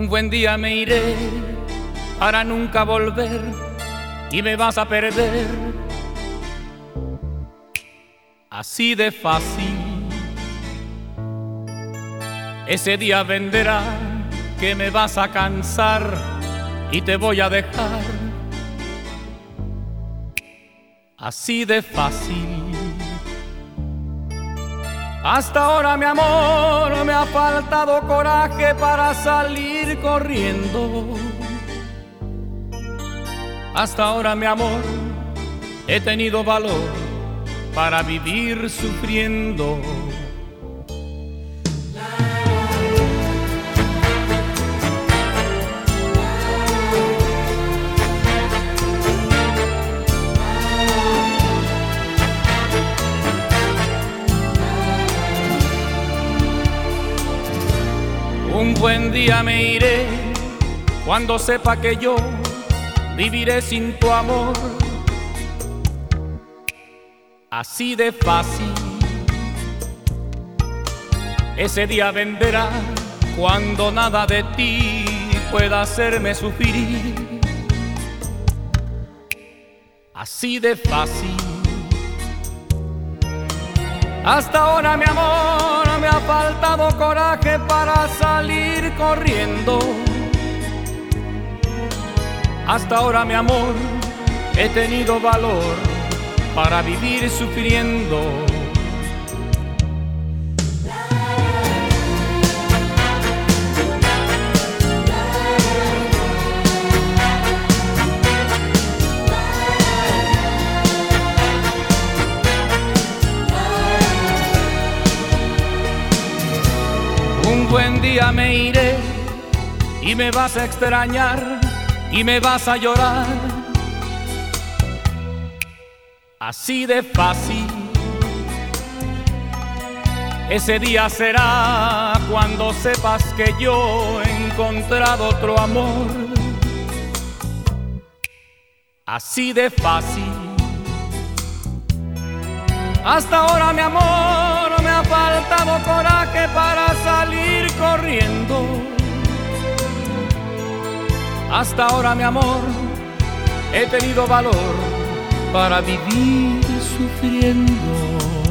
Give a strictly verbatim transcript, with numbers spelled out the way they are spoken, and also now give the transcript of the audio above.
Un buen día me iré para nunca volver y me vas a perder. Así de fácil. Ese día vendrá que me vas a cansar y te voy a dejar. Así de fácil. Hasta ahora, mi amor, me ha faltado coraje para salir corriendo. Hasta ahora, mi amor, he tenido valor para vivir sufriendo. Un buen día me iré cuando sepa que yo viviré sin tu amor. Así de fácil. Ese día vendrá cuando nada de ti pueda hacerme sufrir. Así de fácil. Hasta ahora, mi amor, me ha faltado coraje para salir corriendo. Hasta ahora, mi amor, he tenido valor para vivir sufriendo. Un buen día me iré y me vas a extrañar y me vas a llorar. Así de fácil. Ese día será cuando sepas que yo he encontrado otro amor. Así de fácil. Hasta ahora, mi amor, me ha faltado coraje para salir corriendo. Hasta ahora, mi amor, he tenido valor para vivir sufriendo.